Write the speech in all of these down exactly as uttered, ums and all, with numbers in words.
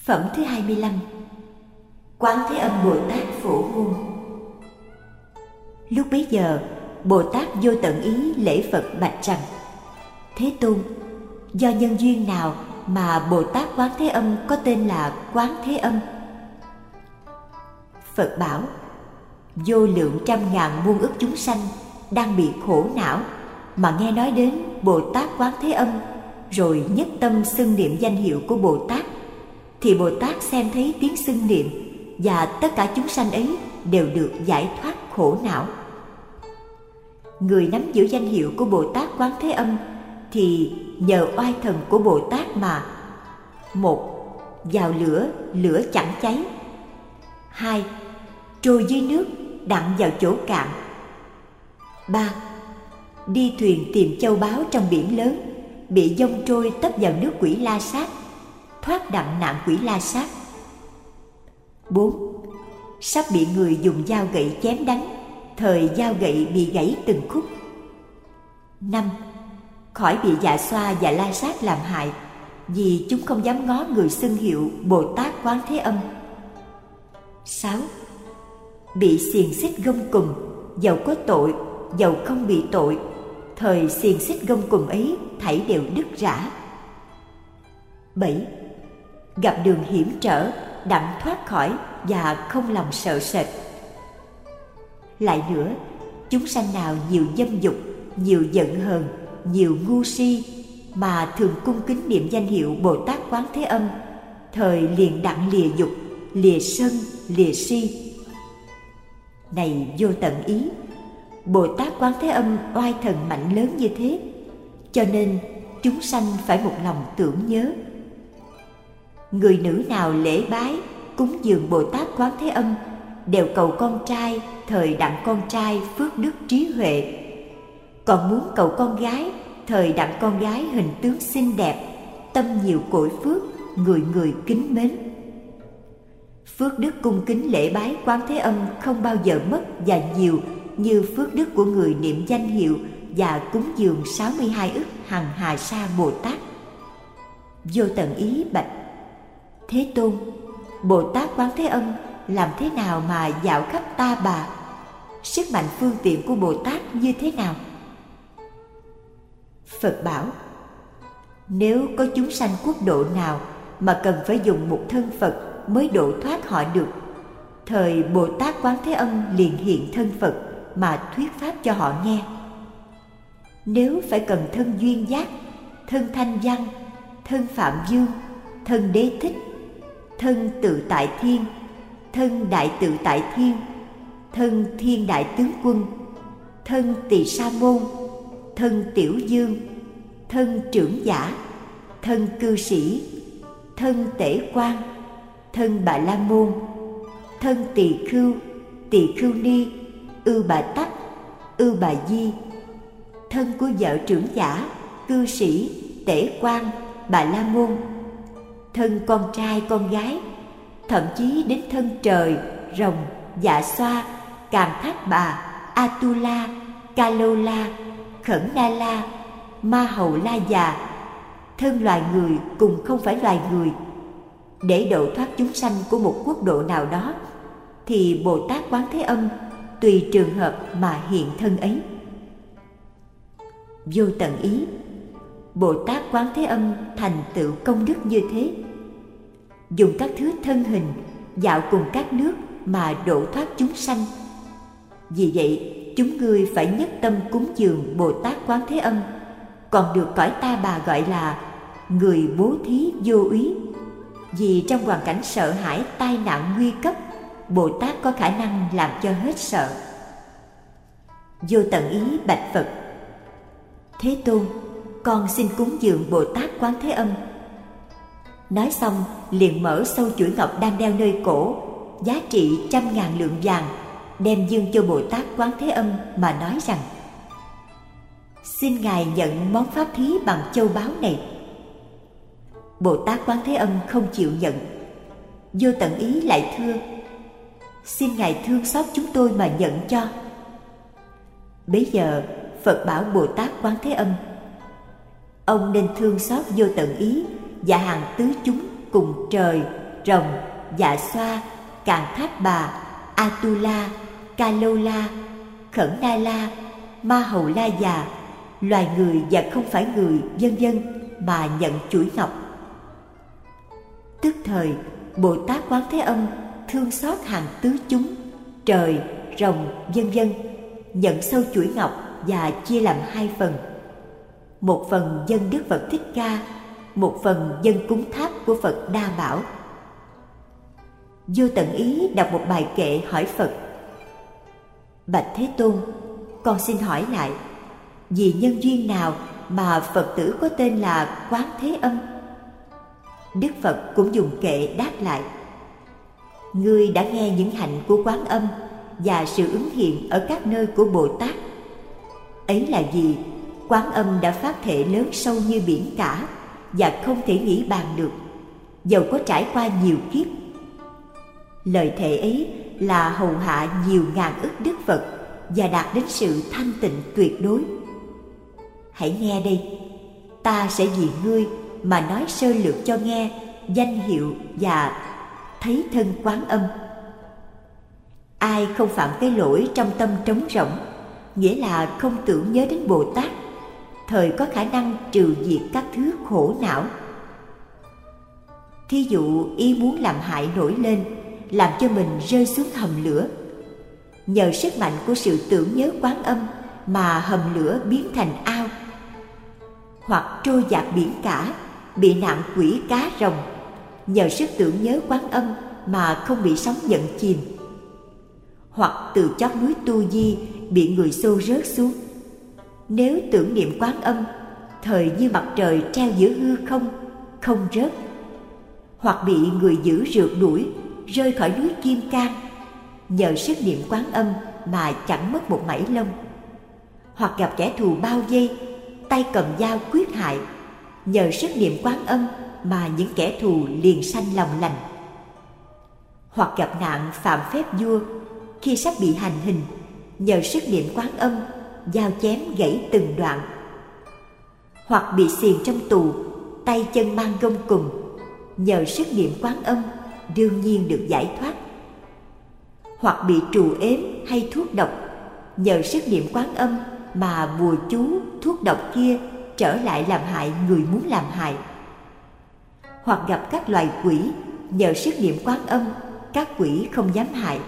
Phẩm thứ hai mươi lăm. Quán Thế Âm Bồ Tát Phổ Môn. Lúc bấy giờ, Bồ Tát Vô Tận Ý lễ Phật bạch rằng: Thế Tôn, do nhân duyên nào mà Bồ Tát Quán Thế Âm có tên là Quán Thế Âm? Phật bảo: vô lượng trăm ngàn muôn ức chúng sanh đang bị khổ não mà nghe nói đến Bồ Tát Quán Thế Âm, rồi nhất tâm xưng niệm danh hiệu của Bồ Tát, thì Bồ Tát xem thấy tiếng xưng niệm và tất cả chúng sanh ấy đều được giải thoát khổ não. Người nắm giữ danh hiệu của Bồ Tát Quán Thế Âm thì nhờ oai thần của Bồ Tát mà: một, vào lửa, lửa chẳng cháy; hai, trôi dưới nước, đặng vào chỗ cạn; ba, đi thuyền tìm châu báu trong biển lớn, bị dông trôi tấp vào nước Quỷ La Sát, thoát đặng nạn Quỷ La Sát; bốn, sắp bị người dùng dao gậy chém đánh, thời dao gậy bị gãy từng khúc; năm, khỏi bị dạ xoa và la sát làm hại, vì chúng không dám ngó người xưng hiệu Bồ Tát Quán Thế Âm; sáu, bị xiềng xích gông cùm, dầu có tội, dầu không bị tội, thời xiềng xích gông cùm ấy thảy đều đứt rã; bảy, gặp đường hiểm trở, đặng thoát khỏi và không lòng sợ sệt. Lại nữa, chúng sanh nào nhiều dâm dục, nhiều giận hờn, nhiều ngu si, mà thường cung kính niệm danh hiệu Bồ Tát Quán Thế Âm, thời liền đặng lìa dục, lìa sân, lìa si. Này Vô Tận Ý, Bồ Tát Quán Thế Âm oai thần mạnh lớn như thế, cho nên chúng sanh phải một lòng tưởng nhớ. Người nữ nào lễ bái, cúng dường Bồ Tát Quán Thế Âm đều cầu con trai, thời đặng con trai phước đức trí huệ; còn muốn cầu con gái, thời đặng con gái hình tướng xinh đẹp, tâm nhiều cội phước, người người kính mến. Phước đức cung kính lễ bái Quán Thế Âm không bao giờ mất và nhiều như phước đức của người niệm danh hiệu và cúng dường sáu mươi hai ức hằng hà sa Bồ Tát. Vô Tận Ý bạch: Thế Tôn, Bồ Tát Quán Thế Âm làm thế nào mà dạo khắp Ta Bà? Sức mạnh phương tiện của Bồ Tát như thế nào? Phật bảo: nếu có chúng sanh quốc độ nào mà cần phải dùng một thân Phật mới độ thoát họ được, thời Bồ Tát Quán Thế Âm liền hiện thân Phật mà thuyết pháp cho họ nghe. Nếu phải cần thân Duyên Giác, thân Thanh Văn, thân Phạm Dương, thân Đế Thích, thân Tự Tại Thiên, thân Đại Tự Tại Thiên, thân Thiên Đại Tướng Quân, thân Tỳ Sa Môn, thân Tiểu Dương, thân Trưởng Giả, thân Cư Sĩ, thân Tể Quan, thân Bà La Môn, thân Tỳ Khưu, Tỳ Khưu Ni, Ư Bà Tắc, Ư Bà Di, thân của vợ trưởng giả, cư sĩ, Tể Quan, Bà La Môn, thân con trai con gái, thậm chí đến thân trời, rồng, dạ xoa, Càn Thác Bà, Atula, Ca Lô La, Khẩn Na La, Ma Hầu La Già, thân loài người cùng không phải loài người, để độ thoát chúng sanh của một quốc độ nào đó, thì Bồ Tát Quán Thế Âm tùy trường hợp mà hiện thân ấy. Vô Tận Ý, Bồ Tát Quán Thế Âm thành tựu công đức như thế, dùng các thứ thân hình dạo cùng các nước mà độ thoát chúng sanh. Vì vậy, chúng ngươi phải nhất tâm cúng dường Bồ Tát Quán Thế Âm, còn được cõi Ta Bà gọi là người bố thí vô úy, vì trong hoàn cảnh sợ hãi tai nạn nguy cấp, Bồ Tát có khả năng làm cho hết sợ. Vô Tận Ý bạch Phật: Thế Tôn, con xin cúng dường Bồ Tát Quán Thế Âm. Nói xong liền mở sâu chuỗi ngọc đang đeo nơi cổ, giá trị trăm ngàn lượng vàng, đem dâng cho Bồ Tát Quán Thế Âm mà nói rằng: xin Ngài nhận món pháp thí bằng châu báu này. Bồ Tát Quán Thế Âm không chịu nhận. Vô Tận Ý lại thưa: xin Ngài thương xót chúng tôi mà nhận cho. Bấy giờ Phật bảo Bồ Tát Quán Thế Âm: ông nên thương xót Vô Tận Ý và hàng tứ chúng cùng trời, rồng, dạ xoa, càn thác bà, Atula, Kalola, Khẩn Na La, Ma Hầu La già, loài người và không phải người, vân vân mà nhận chuỗi ngọc. Tức thời Bồ Tát Quán Thế Âm thương xót hàng tứ chúng, trời, rồng, vân vân, nhận sâu chuỗi ngọc và chia làm hai phần. Một phần dâng Đức Phật Thích Ca, một phần dâng cúng tháp của Phật Đa Bảo. Vô Tận Ý đọc một bài kệ hỏi Phật: Bạch Thế Tôn, con xin hỏi lại, vì nhân duyên nào mà Phật tử có tên là Quán Thế Âm? Đức Phật cũng dùng kệ đáp lại: Ngươi đã nghe những hạnh của Quán Âm và sự ứng hiện ở các nơi của Bồ Tát. Ấy là vì Quán Âm đã phát thệ lớn sâu như biển cả và không thể nghĩ bàn được, dầu có trải qua nhiều kiếp. Lời thệ ấy là hầu hạ nhiều ngàn ức Đức Phật và đạt đến sự thanh tịnh tuyệt đối. Hãy nghe đây, ta sẽ vì ngươi mà nói sơ lược cho nghe danh hiệu và thấy thân Quán Âm. Ai không phạm cái lỗi trong tâm trống rỗng, nghĩa là không tưởng nhớ đến Bồ Tát, thời có khả năng trừ diệt các thứ khổ não. Thí dụ ý muốn làm hại nổi lên, làm cho mình rơi xuống hầm lửa. Nhờ sức mạnh của sự tưởng nhớ Quán Âm mà hầm lửa biến thành ao, hoặc trôi dạt biển cả, bị nạn quỷ cá rồng. Nhờ sức tưởng nhớ Quán Âm mà không bị sóng nhận chìm. Hoặc từ chót núi Tu Di bị người xô rớt xuống. Nếu tưởng niệm Quán Âm, thời như mặt trời treo giữa hư không, không rớt. Hoặc bị người dữ rượt đuổi, rơi khỏi núi Kim Cang, nhờ sức niệm Quán Âm mà chẳng mất một mảy lông. Hoặc gặp kẻ thù bao vây, tay cầm dao quyết hại, nhờ sức niệm Quán Âm mà những kẻ thù liền sanh lòng lành. Hoặc gặp nạn phạm phép vua, khi sắp bị hành hình, nhờ sức niệm Quán Âm, dao chém gãy từng đoạn. Hoặc bị xiềng trong tù, tay chân mang gông cùm, nhờ sức niệm Quán Âm đương nhiên được giải thoát. Hoặc bị trù ếm hay thuốc độc, nhờ sức niệm Quán Âm mà bùa chú thuốc độc kia trở lại làm hại người muốn làm hại. Hoặc gặp các loài quỷ, nhờ sức niệm Quán Âm các quỷ không dám hại.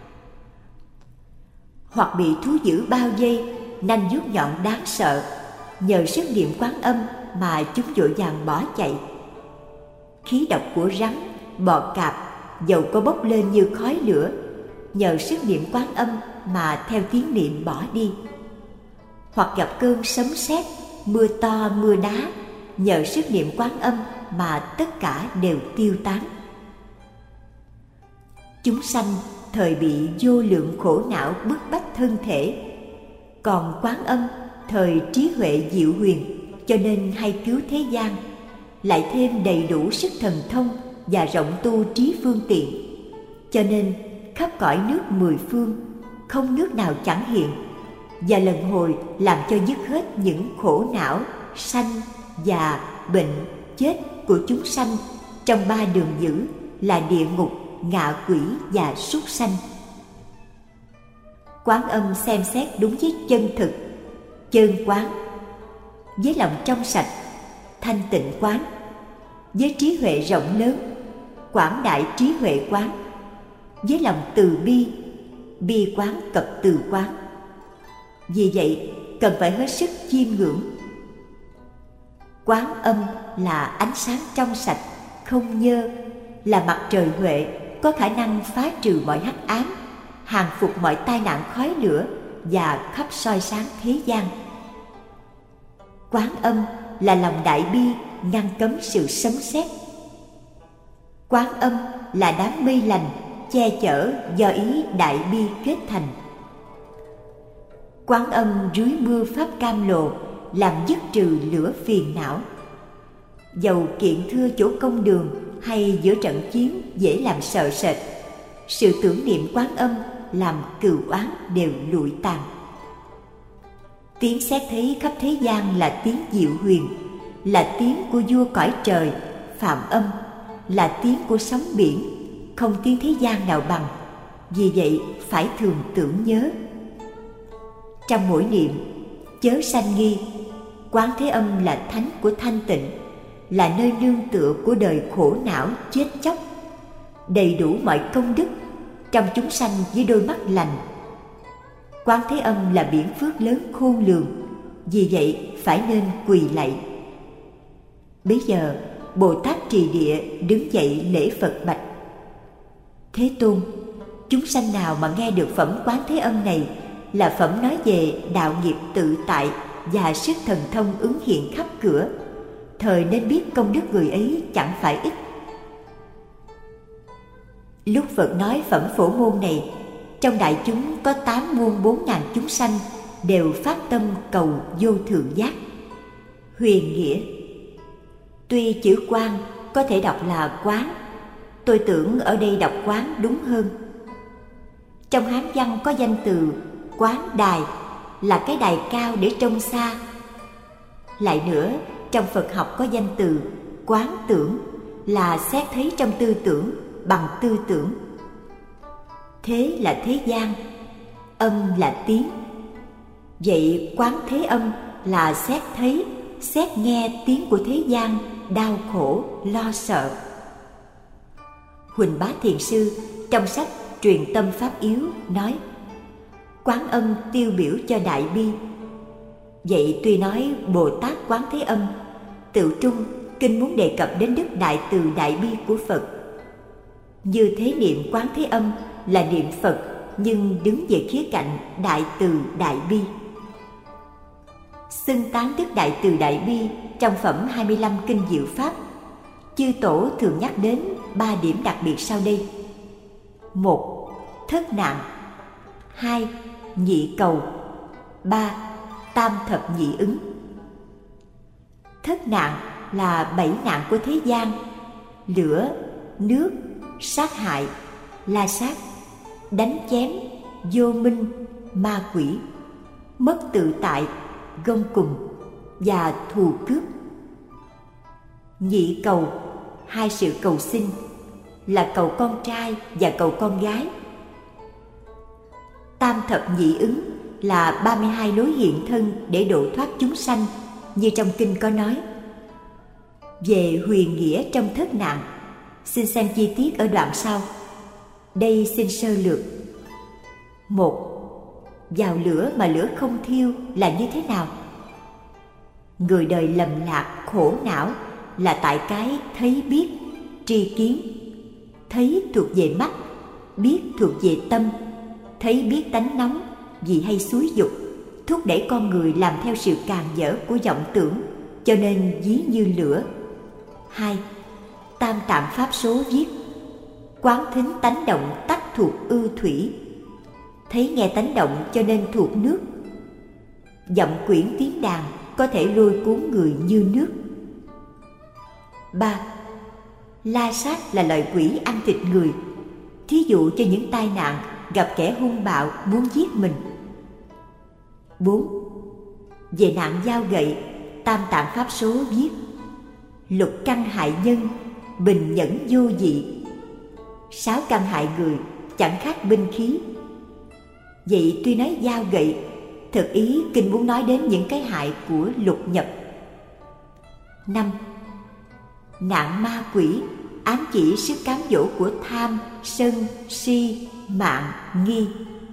Hoặc bị thú dữ bao vây, nanh vuốt nhọn đáng sợ, nhờ sức niệm Quán Âm mà chúng vội vàng bỏ chạy. Khí độc của rắn, bọ cạp dầu có bốc lên như khói lửa, nhờ sức niệm Quán Âm mà theo tiếng niệm bỏ đi. Hoặc gặp cơn sấm sét, mưa to mưa đá, nhờ sức niệm Quán Âm mà tất cả đều tiêu tán. Chúng sanh thời bị vô lượng khổ não bức bách thân thể, còn Quán Âm thời trí huệ diệu huyền, cho nên hay cứu thế gian, lại thêm đầy đủ sức thần thông và rộng tu trí phương tiện, cho nên khắp cõi nước mười phương không nước nào chẳng hiện, và lần hồi làm cho dứt hết những khổ não sanh, già, bệnh, chết của chúng sanh trong ba đường dữ là địa ngục, ngạ quỷ và súc sanh. Quán Âm xem xét đúng với chân thực, chơn quán, với lòng trong sạch, thanh tịnh quán, với trí huệ rộng lớn, quảng đại trí huệ quán, với lòng từ bi, bi quán cập từ quán. Vì vậy cần phải hết sức chiêm ngưỡng. Quán Âm là ánh sáng trong sạch, không nhơ, là mặt trời huệ, có khả năng phá trừ mọi hắc ám, hàng phục mọi tai nạn khói lửa và khắp soi sáng thế gian. Quán Âm là lòng đại bi, ngăn cấm sự sấm sét. Quán Âm là đám mây lành, che chở do ý đại bi kết thành. Quán Âm rưới mưa pháp cam lồ, làm dứt trừ lửa phiền não. Dầu kiện thưa chỗ công đường hay giữa trận chiến dễ làm sợ sệt, sự tưởng niệm Quán Âm làm cừu oán đều lụi tàn. Tiếng sét thấy khắp thế gian là tiếng diệu huyền, là tiếng của vua cõi trời Phạm Âm, là tiếng của sóng biển, không tiếng thế gian nào bằng. Vì vậy phải thường tưởng nhớ. Trong mỗi niệm, chớ sanh nghi, Quán Thế Âm là thánh của thanh tịnh, là nơi nương tựa của đời khổ não chết chóc, đầy đủ mọi công đức trong chúng sanh với đôi mắt lành. Quán Thế Âm là biển phước lớn khôn lường, vì vậy phải nên quỳ lạy. Bấy giờ Bồ Tát Trì Địa đứng dậy lễ Phật bạch: Thế Tôn, chúng sanh nào mà nghe được phẩm Quán Thế Âm này là phẩm nói về đạo nghiệp tự tại và sức thần thông ứng hiện khắp cửa, thời nên biết công đức người ấy chẳng phải ít. Lúc Phật nói phẩm phổ môn này, trong đại chúng có tám muôn bốn ngàn chúng sanh đều phát tâm cầu vô thượng giác. Huyền nghĩa: tuy chữ quán có thể đọc là quán, tôi tưởng ở đây đọc quán đúng hơn. Trong Hán văn có danh từ quán đài, là cái đài cao để trông xa. Lại nữa, trong Phật học có danh từ quán tưởng, là xét thấy trong tư tưởng bằng tư tưởng. Thế là thế gian, âm là tiếng. Vậy Quán Thế Âm là xét thấy, xét nghe tiếng của thế gian đau khổ, lo sợ. Huỳnh Bá Thiền Sư trong sách Truyền Tâm Pháp Yếu nói: Quán Âm tiêu biểu cho đại bi. Vậy tuy nói Bồ Tát Quán Thế Âm, tự trung kinh muốn đề cập đến đức đại từ đại bi của Phật. Như thế niệm Quán Thế Âm là niệm Phật, nhưng đứng về khía cạnh đại từ đại bi. Xưng tán đức đại từ đại bi trong phẩm hai mươi lăm kinh Diệu Pháp, chư tổ thường nhắc đến ba điểm đặc biệt sau đây: một. Thất nạn. Hai. Nhị cầu. Ba. Tam thập nhị ứng. Thất nạn là bảy nạn của thế gian: lửa, nước, sát hại, la sát, đánh chém, vô minh, ma quỷ, mất tự tại, gông cùng và thù cướp. Nhị cầu, hai sự cầu sinh, là cầu con trai và cầu con gái. Tam thập nhị ứng là ba mươi hai lối hiện thân để độ thoát chúng sanh, như trong kinh có nói. Về huyền nghĩa trong thất nạn, xin xem chi tiết ở đoạn sau. Đây xin sơ lược. Một. Vào lửa mà lửa không thiêu là như thế nào? Người đời lầm lạc, khổ não là tại cái thấy biết, tri kiến. Thấy thuộc về mắt, biết thuộc về tâm. Thấy biết tánh nóng vì hay xúi dục, thúc đẩy con người làm theo sự càn dỡ của vọng tưởng, cho nên ví như lửa. Hai. Tam Tạng Pháp Số viết: quán thính tánh động tắc thuộc ư thủy. Thấy nghe tánh động cho nên thuộc nước. Vọng quyển tiếng đàn có thể lôi cuốn người như nước. Ba. La sát là loại quỷ ăn thịt người, thí dụ cho những tai nạn gặp kẻ hung bạo muốn giết mình. Bốn. Về nạn dao gậy, Tam Tạng Pháp Số viết: lục căn hại nhân, bình nhẫn vô dị. Sáu căn hại người, chẳng khác binh khí. Vậy tuy nói dao gậy, thực ý kinh muốn nói đến những cái hại của lục nhập. Năm. Nạn ma quỷ ám chỉ sức cám dỗ của tham, sân, si, mạng, nghi.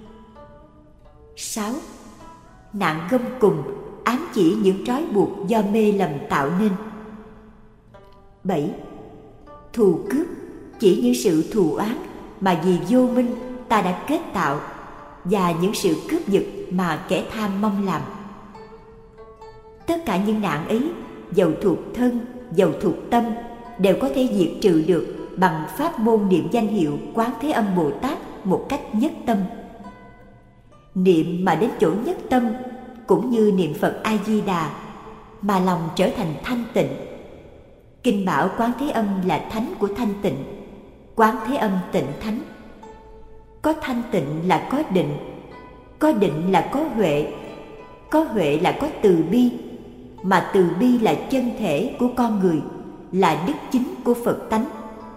Sáu. Nạn gông cùng ám chỉ những trói buộc do mê lầm tạo nên. Bảy. Thù cướp chỉ những sự thù oán mà vì vô minh ta đã kết tạo, và những sự cướp giật mà kẻ tham mong làm. Tất cả những nạn ấy, dầu thuộc thân, dầu thuộc tâm, đều có thể diệt trừ được bằng pháp môn niệm danh hiệu Quán Thế Âm Bồ Tát một cách nhất tâm. Niệm mà đến chỗ nhất tâm, cũng như niệm Phật A Di Đà, mà lòng trở thành thanh tịnh. Kinh bảo Quán Thế Âm là thánh của thanh tịnh, Quán Thế Âm tịnh thánh. Có thanh tịnh là có định, có định là có huệ, có huệ là có từ bi, mà từ bi là chân thể của con người, là đức chính của Phật tánh.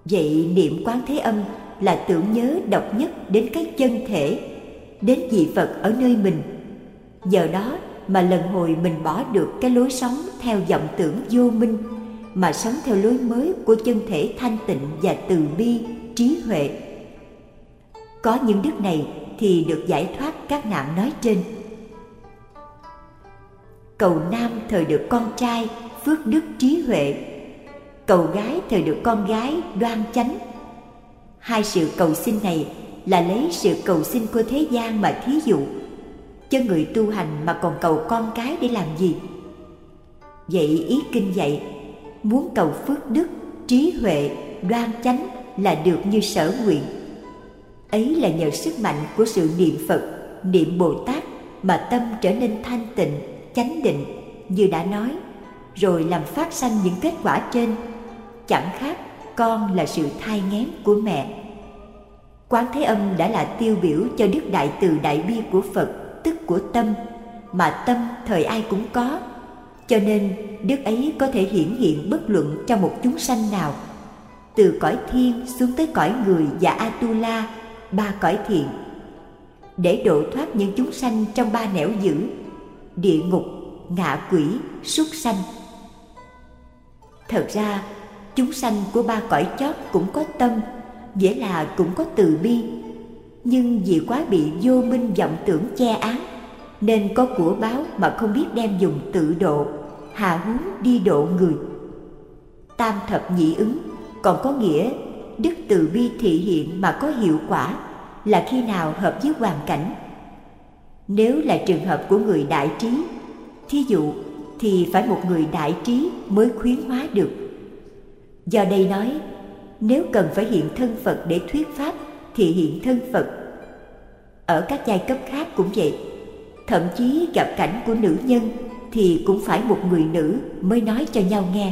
Vậy niệm Quán Thế Âm là tưởng nhớ độc nhất đến cái chân thể, đến vị Phật ở nơi mình. Nhờ đó mà lần hồi mình bỏ được cái lối sống theo vọng tưởng vô minh, mà sống theo lối mới của chân thể thanh tịnh và từ bi, trí huệ. Có những đức này thì được giải thoát các nạn nói trên. Cầu nam thời được con trai phước đức trí huệ, cầu gái thời được con gái đoan chánh. Hai sự cầu xin này là lấy sự cầu xin của thế gian mà thí dụ, cho người tu hành mà còn cầu con cái để làm gì? Vậy ý kinh dạy, muốn cầu phước đức, trí huệ, đoan chánh là được như sở nguyện. Ấy là nhờ sức mạnh của sự niệm Phật, niệm Bồ Tát mà tâm trở nên thanh tịnh, chánh định như đã nói, rồi làm phát sanh những kết quả trên. Chẳng khác con là sự thai nghén của mẹ. Quán Thế Âm đã là tiêu biểu cho đức đại từ đại bi của Phật, tức của tâm, mà tâm thời ai cũng có, cho nên đức ấy có thể hiển hiện bất luận trong một chúng sanh nào, từ cõi thiên xuống tới cõi người và Atula, ba cõi thiện, để độ thoát những chúng sanh trong ba nẻo dữ: địa ngục, ngạ quỷ, súc sanh. Thật ra chúng sanh của ba cõi chót cũng có tâm, nghĩa là cũng có từ bi, nhưng vì quá bị vô minh vọng tưởng che án, nên có của báo mà không biết đem dùng tự độ, hà huống đi độ người. Tam thập nhị ứng còn có nghĩa đức từ bi thị hiện mà có hiệu quả là khi nào hợp với hoàn cảnh. Nếu là trường hợp của người đại trí, thí dụ, thì phải một người đại trí mới khuyến hóa được. Do đây nói, nếu cần phải hiện thân Phật để thuyết pháp thì hiện thân Phật. Ở các giai cấp khác cũng vậy, thậm chí gặp cảnh của nữ nhân thì cũng phải một người nữ mới nói cho nhau nghe.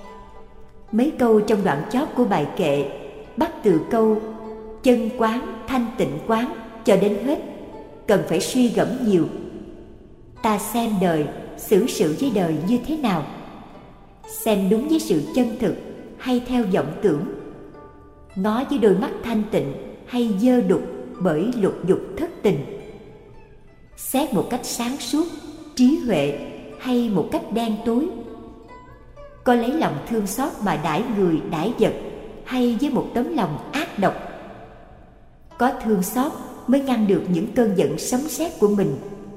Mấy câu trong đoạn chót của bài kệ bắt từ câu chân quán, thanh tịnh quán cho đến hết, cần phải suy gẫm nhiều. Ta xem đời, xử sự với đời như thế nào? Xem đúng với sự chân thực hay theo vọng tưởng? Ngó với đôi mắt thanh tịnh hay dơ đục bởi lục dục thất tình? Xét một cách sáng suốt, trí huệ hay một cách đen tối? Có lấy lòng thương xót mà đãi người đãi vật, hay với một tấm lòng ác độc? Có thương xót mới ngăn được những cơn giận sấm sét của mình.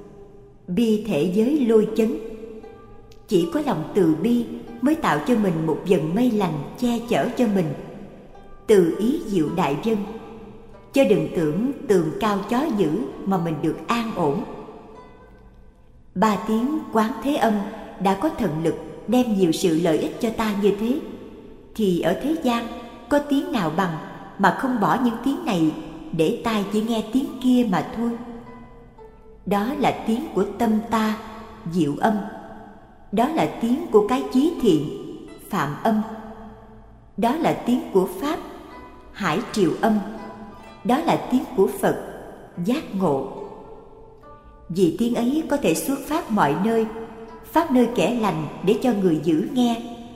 Bi thể giới lôi chấn. Chỉ có lòng từ bi mới tạo cho mình một dần mây lành che chở cho mình. Từ ý diệu đại dân, chứ đừng tưởng tường cao chó dữ mà mình được an ổn. Ba tiếng Quán Thế Âm đã có thần lực đem nhiều sự lợi ích cho ta như thế, thì ở thế gian có tiếng nào bằng mà không bỏ những tiếng này để tai chỉ nghe tiếng kia mà thôi. Đó là tiếng của tâm ta, diệu âm. Đó là tiếng của cái chí thiện, phạm âm. Đó là tiếng của Pháp, hải triều âm. Đó là tiếng của Phật, giác ngộ. Vì tiếng ấy có thể xuất phát mọi nơi, phát nơi kẻ lành để cho người dữ nghe.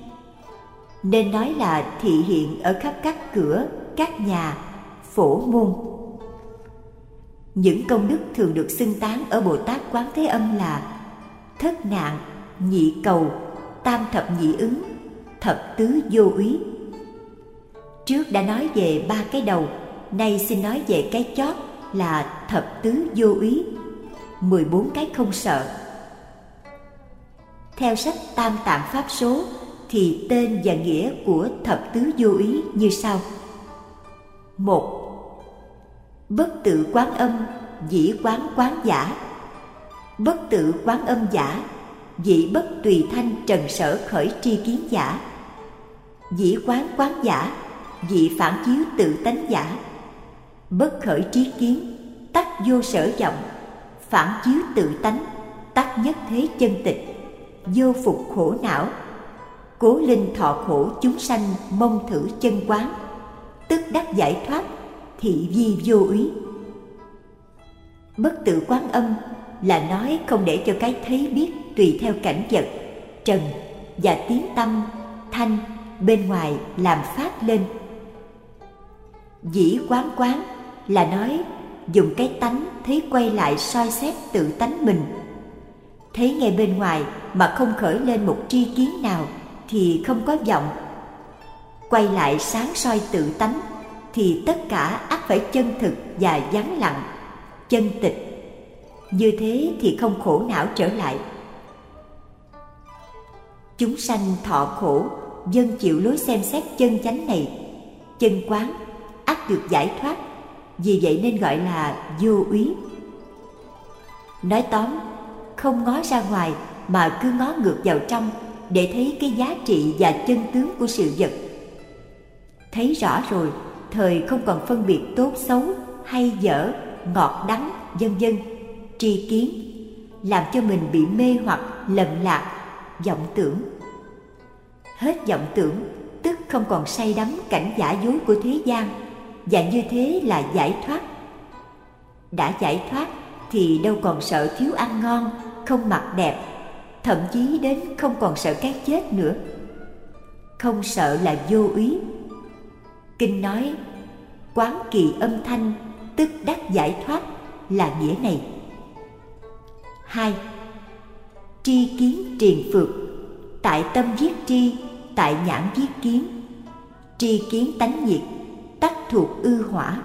Nên nói là thị hiện ở khắp các cửa, các nhà, phổ môn. Những công đức thường được xưng tán ở Bồ Tát Quán Thế Âm là thất nạn, nhị cầu, tam thập nhị ứng, thập tứ vô úy. Trước đã nói về ba cái đầu, nay xin nói về cái chót là thập tứ vô úy, mười bốn cái không sợ. Theo sách Tam Tạng Pháp Số thì tên và nghĩa của thập tứ vô úy như sau. Một, bất tự quán âm, dĩ quán quán giả. Bất tự quán âm giả, dĩ bất tùy thanh trần sở khởi tri kiến giả. Dĩ quán quán giả, dĩ phản chiếu tự tánh giả. Bất khởi trí kiến, tắc vô sở vọng. Phản chiếu tự tánh, tắc nhất thế chân tịch. Vô phục khổ não, cố linh thọ khổ chúng sanh mong thử chân quán. Tức đắc giải thoát, thị vi vô úy. Bất tự quán âm là nói không để cho cái thấy biết tùy theo cảnh vật, trần và tiếng tâm, thanh bên ngoài làm phát lên. Dĩ quán quán là nói dùng cái tánh thấy quay lại soi xét tự tánh mình. Thấy ngay bên ngoài mà không khởi lên một tri kiến nào thì không có vọng. Quay lại sáng soi tự tánh thì tất cả ắt phải chân thực và vắng lặng, chân tịch. Như thế thì không khổ não trở lại. Chúng sanh thọ khổ, dân chịu lối xem xét chân chánh này, chân quán, ắt được giải thoát. Vì vậy nên gọi là vô úy. Nói tóm, không ngó ra ngoài mà cứ ngó ngược vào trong để thấy cái giá trị và chân tướng của sự vật. Thấy rõ rồi, thời không còn phân biệt tốt xấu, hay dở, ngọt đắng, vân vân, tri kiến, làm cho mình bị mê hoặc, lầm lạc, vọng tưởng. Hết vọng tưởng, tức không còn say đắm cảnh giả dối của thế gian, và như thế là giải thoát. Đã giải thoát thì đâu còn sợ thiếu ăn ngon, không mặc đẹp, thậm chí đến không còn sợ cái chết nữa. Không sợ là vô úy. Kinh nói quán kỳ âm thanh tức đắc giải thoát là nghĩa này. Hai. Tri kiến triền phược, tại tâm viết tri, tại nhãn viết kiến. Tri kiến tánh nhiệt, tắc thuộc ư hỏa.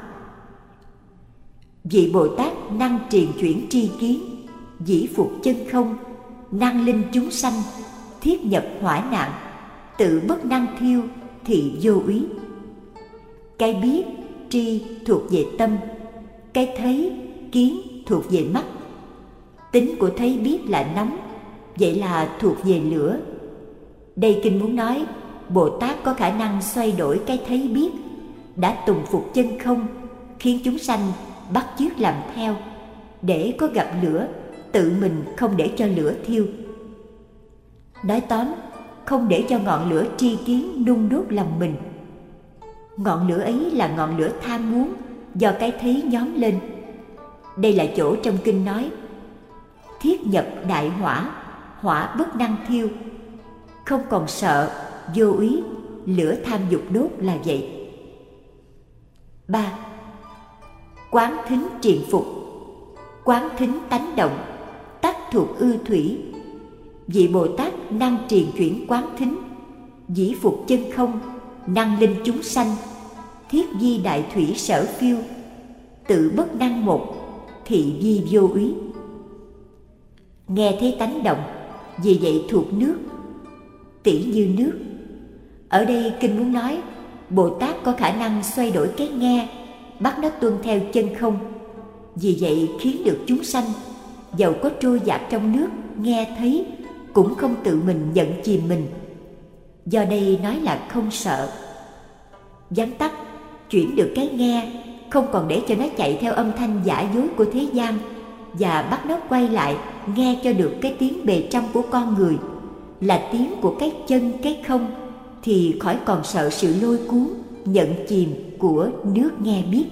Vị Bồ Tát năng triền chuyển tri kiến, dĩ phục chân không, năng linh chúng sanh, thiết nhập hỏa nạn, tự bất năng thiêu thì vô úy. Cái biết, tri thuộc về tâm, cái thấy, kiến thuộc về mắt. Tính của thấy biết là nóng, vậy là thuộc về lửa. Đây kinh muốn nói Bồ Tát có khả năng xoay đổi cái thấy biết, đã tùng phục chân không, khiến chúng sanh bắt chước làm theo, để có gặp lửa, tự mình không để cho lửa thiêu. Nói tóm, không để cho ngọn lửa tri kiến nung đốt lòng mình. Ngọn lửa ấy là ngọn lửa tham muốn do cái thấy nhóm lên. Đây là chỗ trong kinh nói thiết nhập đại hỏa, hỏa bất năng thiêu. Không còn sợ, vô úy, lửa tham dục đốt là vậy. Ba. Quán thính triền phục, quán thính tánh động, tắc thuộc ư thủy. Vị Bồ Tát năng triền chuyển quán thính, dĩ phục chân không, năng linh chúng sanh, thiết di đại thủy sở phiêu, tự bất năng một, thị di vô úy. Nghe thấy tánh động, vì vậy thuộc nước, tỉ như nước. Ở đây kinh muốn nói Bồ Tát có khả năng xoay đổi cái nghe, bắt nó tuân theo chân không. Vì vậy khiến được chúng sanh, dầu có trôi dạt trong nước, nghe thấy cũng không tự mình nhận chìm mình. Do đây nói là không sợ. Vắn tắt, chuyển được cái nghe, không còn để cho nó chạy theo âm thanh giả dối của thế gian, và bắt nó quay lại nghe cho được cái tiếng bề trong của con người, là tiếng của cái chân cái không, thì khỏi còn sợ sự lôi cuốn, nhận chìm của nước nghe biết.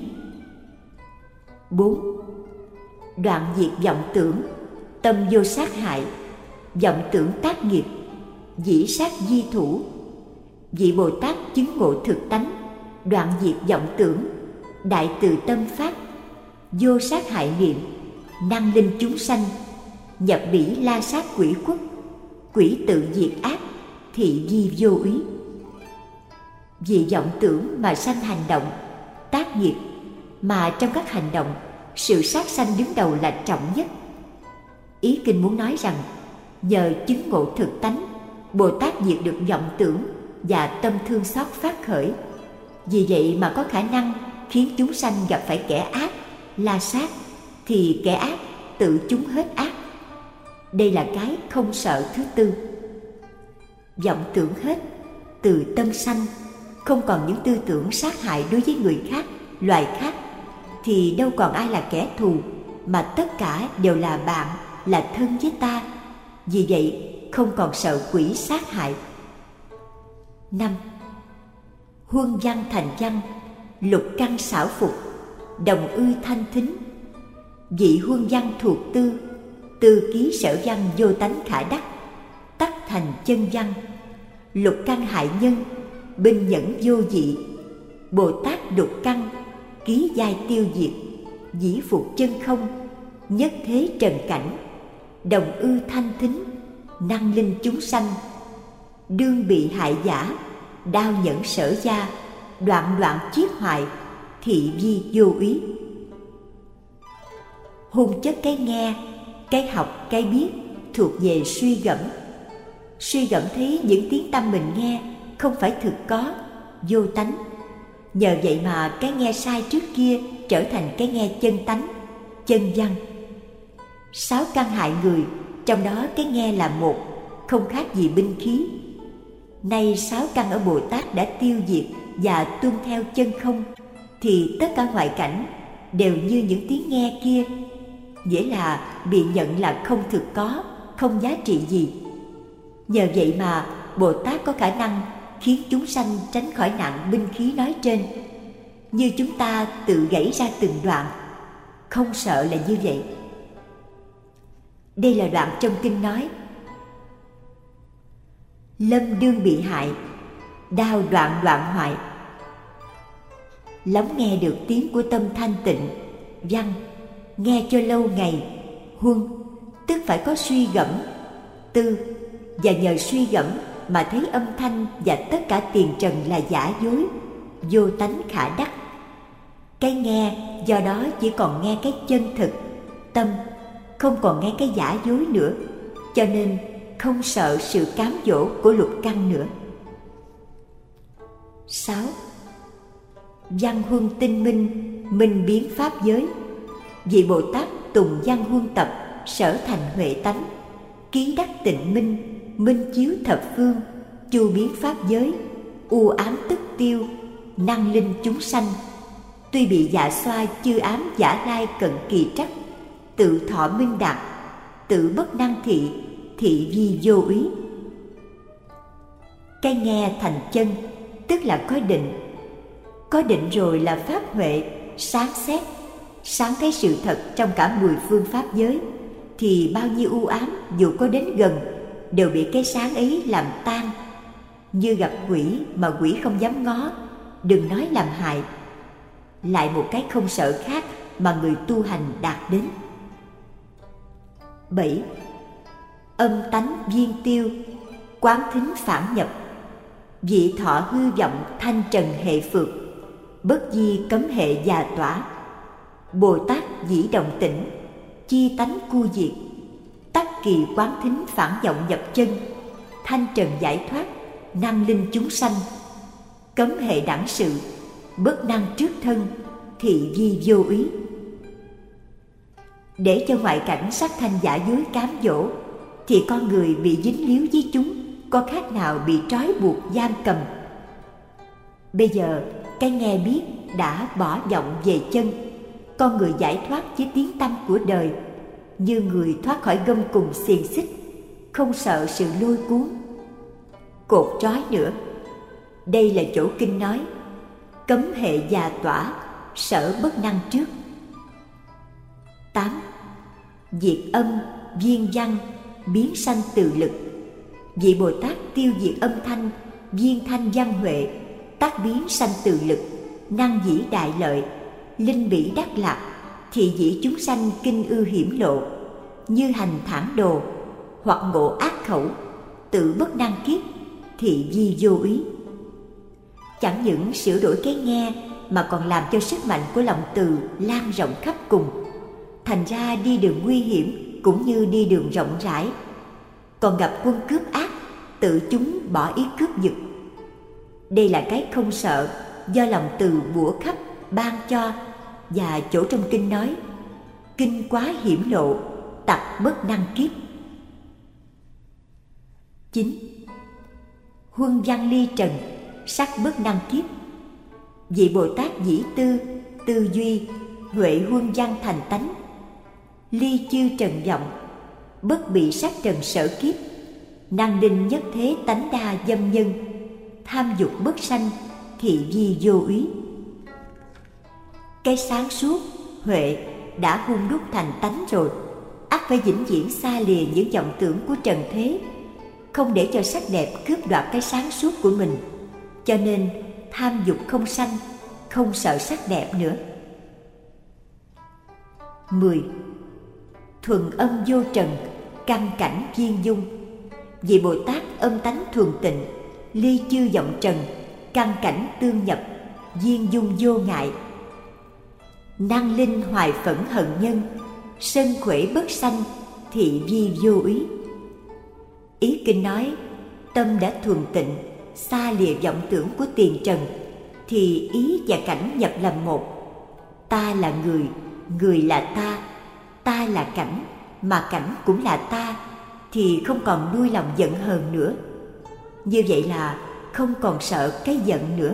Bốn. Đoạn diệt vọng tưởng, tâm vô sát hại, vọng tưởng tác nghiệp, dĩ sát di thủ. Vị Bồ Tát chứng ngộ thực tánh, đoạn diệt vọng tưởng, đại từ tâm phát, vô sát hại niệm, năng linh chúng sanh, nhập bỉ la sát quỷ khuất, quỷ tự diệt ác, thị di vô úy. Vì vọng tưởng mà sanh hành động, tác nghiệp, mà trong các hành động, sự sát sanh đứng đầu là trọng nhất. Ý kinh muốn nói rằng, nhờ chứng ngộ thực tánh, Bồ Tát diệt được vọng tưởng và tâm thương xót phát khởi. Vì vậy mà có khả năng khiến chúng sanh gặp phải kẻ ác, la sát, thì kẻ ác tự chúng hết ác. Đây là cái không sợ thứ tư. Vọng tưởng hết, từ tâm sanh, không còn những tư tưởng sát hại đối với người khác, loài khác, thì đâu còn ai là kẻ thù, mà tất cả đều là bạn, là thân với ta. Vì vậy không còn sợ quỷ sát hại. Năm. Huân văn thành văn, lục căn xảo phục, đồng ư thanh thính. Vị huân văn thuộc tư, tư ký sở văn vô tánh khả đắc, tắc thành chân văn. Lục căn hại nhân, binh nhẫn vô dị. Bồ Tát lục căn, ký giai tiêu diệt, dĩ phục chân không, nhất thế trần cảnh, đồng ư thanh thính, năng linh chúng sanh, đương bị hại giả, đao nhẫn sở gia, đoạn đoạn chiết hoại, thị vi vô úy. Hôn chất cái nghe, cái học, cái biết thuộc về suy gẫm. Suy gẫm thấy những tiếng tâm mình nghe không phải thực có, vô tánh. Nhờ vậy mà cái nghe sai trước kia trở thành cái nghe chân tánh, chân văn. Sáu căn hại người, trong đó cái nghe là một, không khác gì binh khí. Nay sáu căn ở Bồ Tát đã tiêu diệt và tuân theo chân không, thì tất cả ngoại cảnh đều như những tiếng nghe kia, nghĩa là bị nhận là không thực có, không giá trị gì. Nhờ vậy mà Bồ Tát có khả năng khiến chúng sanh tránh khỏi nạn binh khí nói trên, như chúng ta tự gãy ra từng đoạn. Không sợ là như vậy. Đây là đoạn trong kinh nói: lâm đương bị hại, đao đoạn đoạn hoại. Lắng nghe được tiếng của tâm thanh tịnh, văn, nghe cho lâu ngày, huân, tức phải có suy gẫm, tư, và nhờ suy gẫm mà thấy âm thanh và tất cả tiền trần là giả dối, vô tánh khả đắc. Cái nghe do đó chỉ còn nghe cái chân thực, tâm, không còn nghe cái giả dối nữa, cho nên không sợ sự cám dỗ của lục căn nữa. Sáu. Văn huân tinh minh, minh biến pháp giới. Vị Bồ Tát tùng văn huân tập, sở thành huệ tánh, ký đắc tịnh minh, minh chiếu thập phương, chu biến pháp giới, u ám tức tiêu, năng linh chúng sanh. Tuy bị dạ xoa chư ám giả lai cận kỳ trắc, tự thọ minh đạt, tự bất năng thị, thị vi vô úy. Cái nghe thành chân, tức là có định. Có định rồi là pháp huệ, sáng xét, sáng thấy sự thật trong cả mười phương pháp giới, thì bao nhiêu u ám dù có đến gần đều bị cái sáng ấy làm tan. Như gặp quỷ mà quỷ không dám ngó, đừng nói làm hại. Lại một cái không sợ khác mà người tu hành đạt đến. Bảy. Âm tánh viên tiêu, quán thính phản nhập, vị thọ hư vọng thanh trần hệ phược, bất di cấm hệ già tỏa. Bồ Tát dĩ động tĩnh, chi tánh cu diệt, tắc kỳ quán thính phản vọng nhập chân, thanh trần giải thoát, năng linh chúng sanh, cấm hệ đẳng sự, bất năng trước thân, thị vi vô úy. Để cho ngoại cảnh sắc thanh giả dối cám dỗ, thì con người bị dính líu với chúng có khác nào bị trói buộc giam cầm. Bây giờ cái nghe biết đã bỏ vọng về chân, con người giải thoát với tiếng tăm của đời, như người thoát khỏi gông cùm xiềng xích, không sợ sự lôi cuốn, cột trói nữa. Đây là chỗ kinh nói cấm hệ già tỏa, sở bất năng trước. Tám. Diệt âm, viên văn, biến sanh từ lực. Vị Bồ Tát tiêu diệt âm thanh, viên thanh văn huệ, tác biến sanh từ lực, năng dĩ đại lợi, linh bỉ đắc lạc, thị dĩ chúng sanh kinh ư hiểm lộ, như hành thản đồ, hoặc ngộ ác khẩu, tự bất năng kiết, thị vi vô úy. Chẳng những sửa đổi cái nghe mà còn làm cho sức mạnh của lòng từ lan rộng khắp cùng, thành ra đi đường nguy hiểm cũng như đi đường rộng rãi. Còn gặp quân cướp ác, tự chúng bỏ ý cướp giật. Đây là cái không sợ do lòng từ bủa khắp ban cho, và chỗ trong kinh nói kinh quá hiểm lộ, tặc bất năng kiếp. Chín. Huân văn ly trần, sắc bất năng kiếp. Vị Bồ Tát dĩ tư, tư duy, huệ huân văn thành tánh, ly chư trần vọng, bất bị sắc trần sở kiếp, năng linh nhất thế tánh đa dâm nhân, tham dục bất sanh, thị vi vô úy. Cái sáng suốt, huệ đã hun đúc thành tánh rồi, ắt phải vĩnh viễn xa lìa những vọng tưởng của trần thế, không để cho sắc đẹp cướp đoạt cái sáng suốt của mình. Cho nên tham dục không sanh, không sợ sắc đẹp nữa. mười. Thuần âm vô trần, căn cảnh viên dung. Vị Bồ Tát âm tánh thuần tịnh, ly chư vọng trần, căn cảnh tương nhập, viên dung vô ngại. Năng linh hoài phẫn hận nhân, sân khỏe bất sanh, thị vi vô ý. Ý kinh nói, tâm đã thuần tịnh, xa lìa vọng tưởng của tiền trần, thì ý và cảnh nhập làm một. Ta là người, người là ta, ta là cảnh, mà cảnh cũng là ta, thì không còn nuôi lòng giận hờn nữa. Như vậy là không còn sợ cái giận nữa.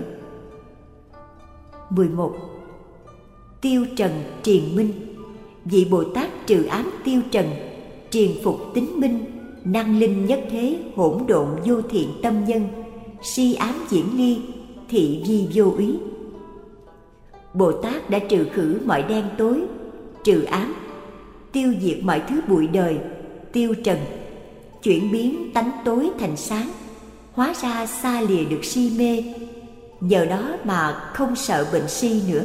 mười một. Tiêu trần triền minh. Vị Bồ Tát trừ ám tiêu trần, triền phục tính minh, năng linh nhất thế hỗn độn vô thiện tâm nhân, si ám diễn ly, thị vi vô úy. Bồ Tát đã trừ khử mọi đen tối, trừ ám, tiêu diệt mọi thứ bụi đời, tiêu trần, chuyển biến tánh tối thành sáng, hóa ra xa lìa được si mê, nhờ đó mà không sợ bệnh si nữa.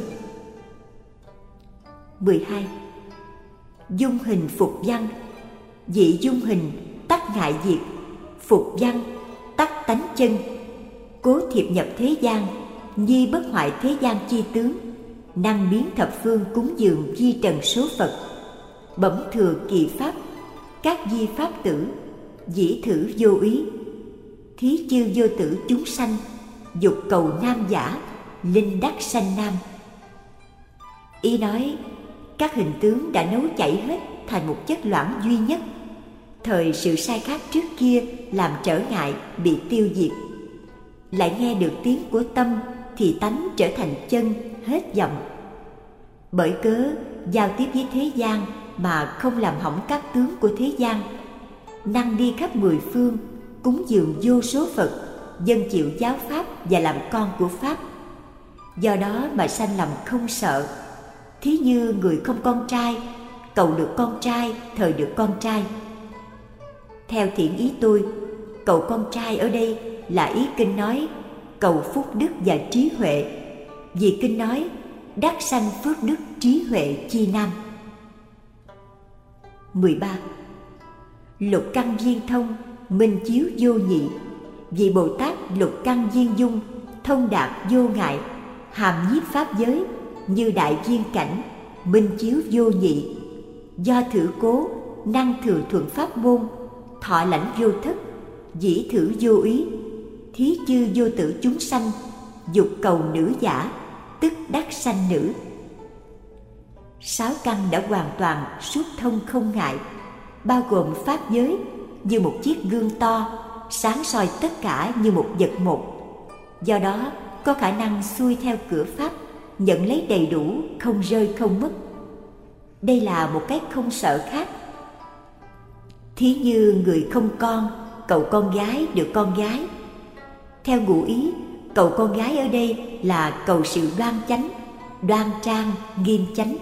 mười hai. Dung hình phục văn. Vị dung hình tắc ngại diệt, phục văn tắc tánh chân, cố thiệp nhập thế gian, nhi bất hoại thế gian chi tướng, năng biến thập phương cúng dường vi trần số Phật, bẩm thừa kỳ pháp, các di pháp tử, dĩ thử vô ý, thí chư vô tử chúng sanh, dục cầu nam giả, linh đắc sanh nam. Ý nói các hình tướng đã nấu chảy hết thành một chất loãng duy nhất, thời sự sai khác trước kia làm trở ngại bị tiêu diệt. Lại nghe được tiếng của tâm thì tánh trở thành chân hết vọng. Bởi cớ giao tiếp với thế gian mà không làm hỏng các tướng của thế gian, năng đi khắp mười phương, cúng dường vô số Phật, dân chịu giáo pháp và làm con của pháp. Do đó mà sanh lòng không sợ. Thí như người không con trai, cầu được con trai, thời được con trai. Theo thiện ý tôi, cầu con trai ở đây là ý kinh nói cầu phúc đức và trí huệ, vì kinh nói đắc sanh phước đức trí huệ chi nam. mười ba. Lục căn viên thông, minh chiếu vô nhị. Vị Bồ Tát lục căn viên dung, thông đạt vô ngại, hàm nhiếp pháp giới, như đại viên cảnh, minh chiếu vô nhị. Do thử cố, năng thường thuận pháp môn, thọ lãnh vô thất, dĩ thử vô ý, thí chư vô tử chúng sanh, dục cầu nữ giả, tức đắc sanh nữ. Sáu căn đã hoàn toàn suốt thông không ngại, bao gồm pháp giới như một chiếc gương to, sáng soi tất cả như một vật một. Do đó có khả năng xuôi theo cửa pháp, nhận lấy đầy đủ, không rơi không mất. Đây là một cái không sợ khác. Thí như người không con, cầu con gái được con gái. Theo ngụ ý, cầu con gái ở đây là cầu sự đoan chánh, đoan trang, nghiêm chánh.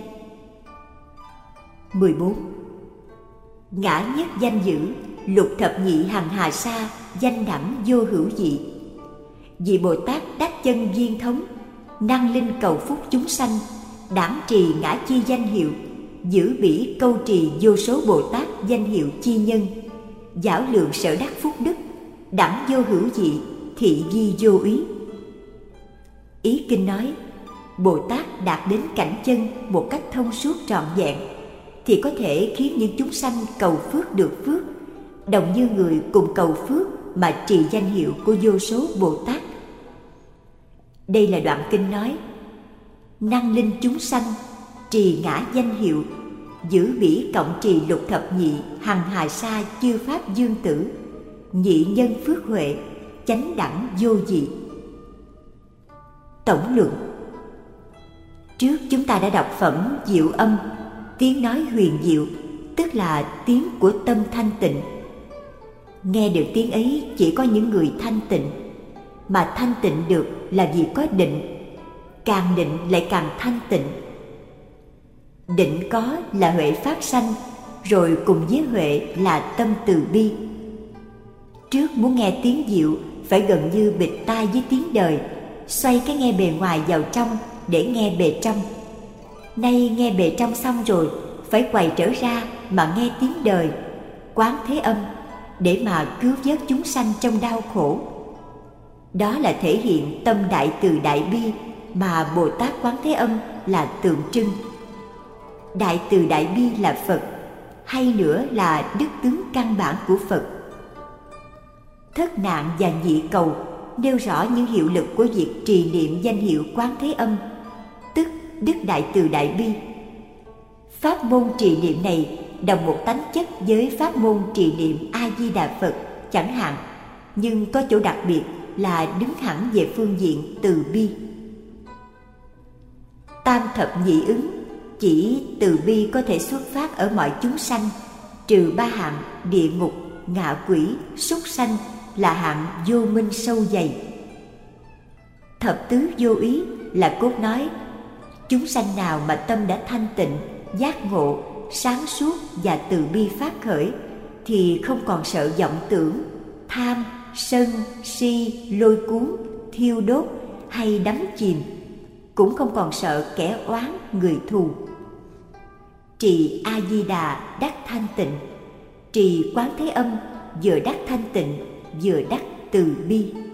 mười bốn. Ngã nhất danh dữ, lục thập nhị hằng hà sa, danh đẳng vô hữu dị. Vị Bồ Tát đắc chân viên thống, năng linh cầu phúc chúng sanh, đản trì ngã chi danh hiệu, giữ bỉ câu trì vô số Bồ Tát danh hiệu chi nhân, giảo lượng sở đắc phúc đức, đẳng vô hữu dị, thị vi vô ý. Ý kinh nói Bồ Tát đạt đến cảnh chân một cách thông suốt trọn vẹn, thì có thể khiến những chúng sanh cầu phước được phước, đồng như người cùng cầu phước mà trì danh hiệu của vô số Bồ Tát. Đây là đoạn kinh nói năng linh chúng sanh, trì ngã danh hiệu, giữ bỉ cộng trì lục thập nhị hằng hà sa chư pháp dương tử, nhị nhân phước huệ, chánh đẳng vô dị. Tổng luận. Trước chúng ta đã đọc phẩm diệu âm, tiếng nói huyền diệu, tức là tiếng của tâm thanh tịnh. Nghe được tiếng ấy chỉ có những người thanh tịnh, mà thanh tịnh được là vì có định, càng định lại càng thanh tịnh. Định có là huệ phát sanh, rồi cùng với huệ là tâm từ bi. Trước muốn nghe tiếng diệu phải gần như bịt tai với tiếng đời, xoay cái nghe bề ngoài vào trong để nghe bề trong. Nay nghe bề trong xong rồi, phải quay trở ra mà nghe tiếng đời Quán Thế Âm để mà cứu vớt chúng sanh trong đau khổ. Đó là thể hiện tâm đại từ đại bi mà Bồ Tát Quán Thế Âm là tượng trưng. Đại từ đại bi là Phật, hay nữa là đức tướng căn bản của Phật. Thất nạn và nhị cầu nêu rõ những hiệu lực của việc trì niệm danh hiệu Quán Thế Âm, tức đức đại từ đại bi. Pháp môn trì niệm này đồng một tánh chất với pháp môn trì niệm A Di Đà Phật chẳng hạn, nhưng có chỗ đặc biệt là đứng hẳn về phương diện từ bi. Tam thập nhị ứng chỉ từ bi có thể xuất phát ở mọi chúng sanh, trừ ba hạng địa ngục, ngạ quỷ, súc sanh là hạng vô minh sâu dày. Thập tứ vô ý là cốt nói, chúng sanh nào mà tâm đã thanh tịnh, giác ngộ, sáng suốt và từ bi phát khởi thì không còn sợ vọng tưởng, tham, sân, si, lôi cuốn, thiêu đốt hay đắm chìm, cũng không còn sợ kẻ oán người thù. Trì A Di Đà đắc thanh tịnh, trì Quán Thế Âm vừa đắc thanh tịnh vừa đắc từ bi.